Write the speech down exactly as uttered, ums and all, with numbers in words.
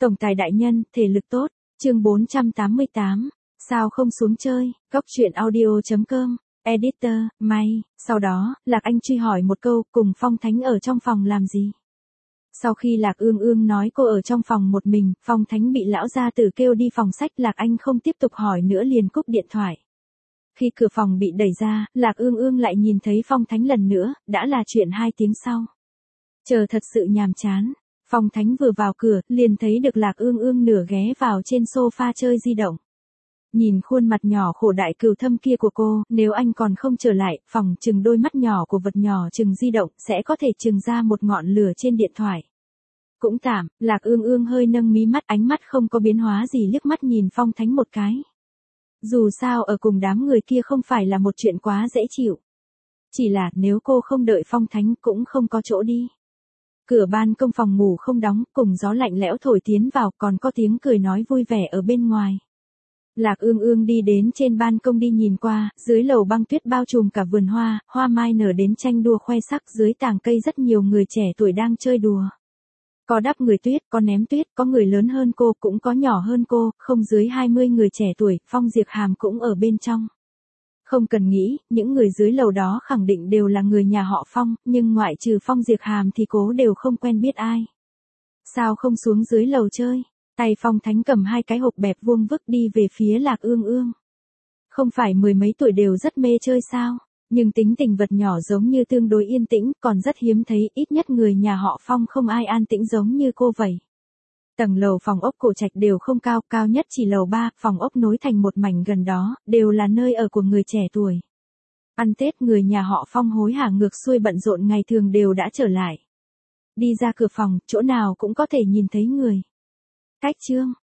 Tổng tài đại nhân, thể lực tốt. Chương bốn trăm tám mươi tám. Sao không xuống chơi? Góc truyện audio chấm com. Editor, may. Sau đó, Lạc Anh truy hỏi một câu, cùng Phong Thánh ở trong phòng làm gì? Sau khi Lạc Ương Ương nói cô ở trong phòng một mình, Phong Thánh bị lão gia tử kêu đi phòng sách, Lạc Anh không tiếp tục hỏi nữa liền cúp điện thoại. Khi cửa phòng bị đẩy ra, Lạc Ương Ương lại nhìn thấy Phong Thánh lần nữa, đã là chuyện hai tiếng sau. Chờ thật sự nhàm chán. Phong Thánh vừa vào cửa, liền thấy được Lạc Ương Ương nửa ghé vào trên sofa chơi di động. Nhìn khuôn mặt nhỏ khổ đại cừu thâm kia của cô, nếu anh còn không trở lại, phòng chừng đôi mắt nhỏ của vật nhỏ chừng di động, sẽ có thể chừng ra một ngọn lửa trên điện thoại. Cũng tạm, Lạc Ương Ương hơi nâng mí mắt, ánh mắt không có biến hóa gì, liếc mắt nhìn Phong Thánh một cái. Dù sao ở cùng đám người kia không phải là một chuyện quá dễ chịu. Chỉ là nếu cô không đợi Phong Thánh cũng không có chỗ đi. Cửa ban công phòng ngủ không đóng, cùng gió lạnh lẽo thổi tiến vào, còn có tiếng cười nói vui vẻ ở bên ngoài. Lạc Ương Ương đi đến trên ban công đi nhìn qua, dưới lầu băng tuyết bao trùm cả vườn hoa, hoa mai nở đến tranh đua khoe sắc, dưới tàng cây rất nhiều người trẻ tuổi đang chơi đùa. Có đắp người tuyết, có ném tuyết, có người lớn hơn cô, cũng có nhỏ hơn cô, không dưới hai mươi người trẻ tuổi, Phong Diệp Hàm cũng ở bên trong. Không cần nghĩ, những người dưới lầu đó khẳng định đều là người nhà họ Phong, nhưng ngoại trừ Phong Diệp Hàm thì cố đều không quen biết ai. Sao không xuống dưới lầu chơi? Tay Phong Thánh cầm hai cái hộp bẹp vuông vức đi về phía Lạc Ương Ương. Không phải mười mấy tuổi đều rất mê chơi sao? Nhưng tính tình vật nhỏ giống như tương đối yên tĩnh, còn rất hiếm thấy, ít nhất người nhà họ Phong không ai an tĩnh giống như cô vậy. Tầng lầu phòng ốc Cổ Trạch đều không cao, cao nhất chỉ lầu ba, phòng ốc nối thành một mảnh gần đó, đều là nơi ở của người trẻ tuổi. Ăn Tết người nhà họ Phong hối hả ngược xuôi bận rộn ngày thường đều đã trở lại. Đi ra cửa phòng, chỗ nào cũng có thể nhìn thấy người. Cách chương,